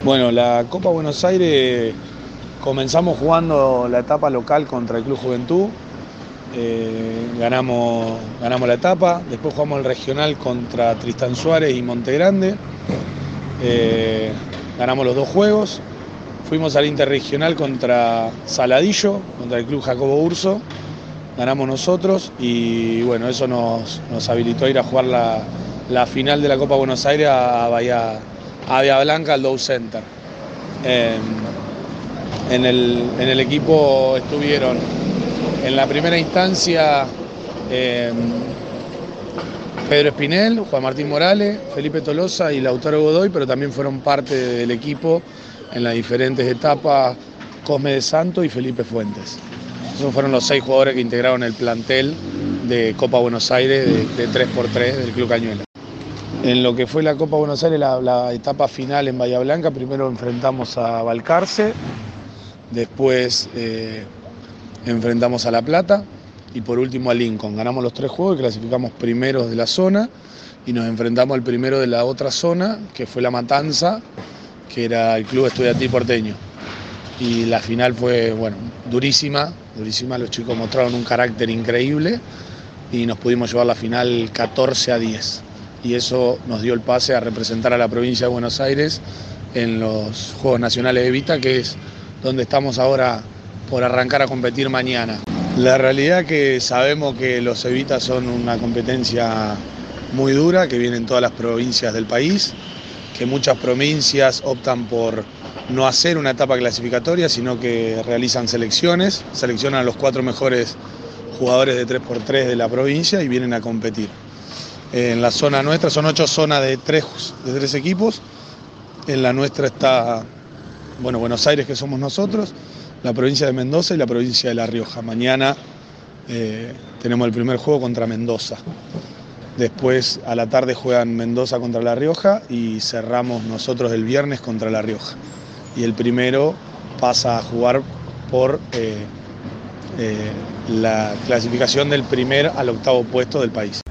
Bueno, la Copa Buenos Aires comenzamos jugando la etapa local contra el Club Juventud, ganamos la etapa, después jugamos el regional contra Tristán Suárez y Montegrande, eh, ganamos los dos juegos, fuimos al interregional contra Saladillo, contra el Club Jacobo Urso, ganamos nosotros y bueno, eso nos habilitó a ir a jugar la final de la Copa Buenos Aires a Bahía Blanca, al Dow Center. En el equipo estuvieron en la primera instancia Pedro Espinel, Juan Martín Morales, Felipe Tolosa y Lautaro Godoy, pero también fueron parte del equipo en las diferentes etapas Cosme de Santo y Felipe Fuentes. Esos fueron los 6 jugadores que integraron el plantel de Copa Buenos Aires de 3x3 del Club Cañuelas. En lo que fue la Copa Buenos Aires, la etapa final en Bahía Blanca, primero enfrentamos a Balcarce, después enfrentamos a La Plata y por último a Lincoln. Ganamos los 3 juegos y clasificamos primeros de la zona y nos enfrentamos al primero de la otra zona, que fue La Matanza, que era el Club Estudiantil Porteño. Y la final fue, bueno, durísima, los chicos mostraron un carácter increíble y nos pudimos llevar la final 14-10. Y eso nos dio el pase a representar a la provincia de Buenos Aires en los Juegos Nacionales de Evita, que es donde estamos ahora por arrancar a competir mañana. La realidad es que sabemos que los Evitas son una competencia muy dura, que vienen todas las provincias del país, que muchas provincias optan por no hacer una etapa clasificatoria, sino que realizan selecciones, seleccionan a los 4 mejores jugadores de 3x3 de la provincia y vienen a competir. En la zona nuestra son 8 zonas de 3 equipos. En la nuestra está Buenos Aires, que somos nosotros, la provincia de Mendoza y la provincia de La Rioja. Mañana tenemos el primer juego contra Mendoza. Después a la tarde juegan Mendoza contra La Rioja y cerramos nosotros el viernes contra La Rioja. Y el primero pasa a jugar por la clasificación del primer al 8º puesto del país.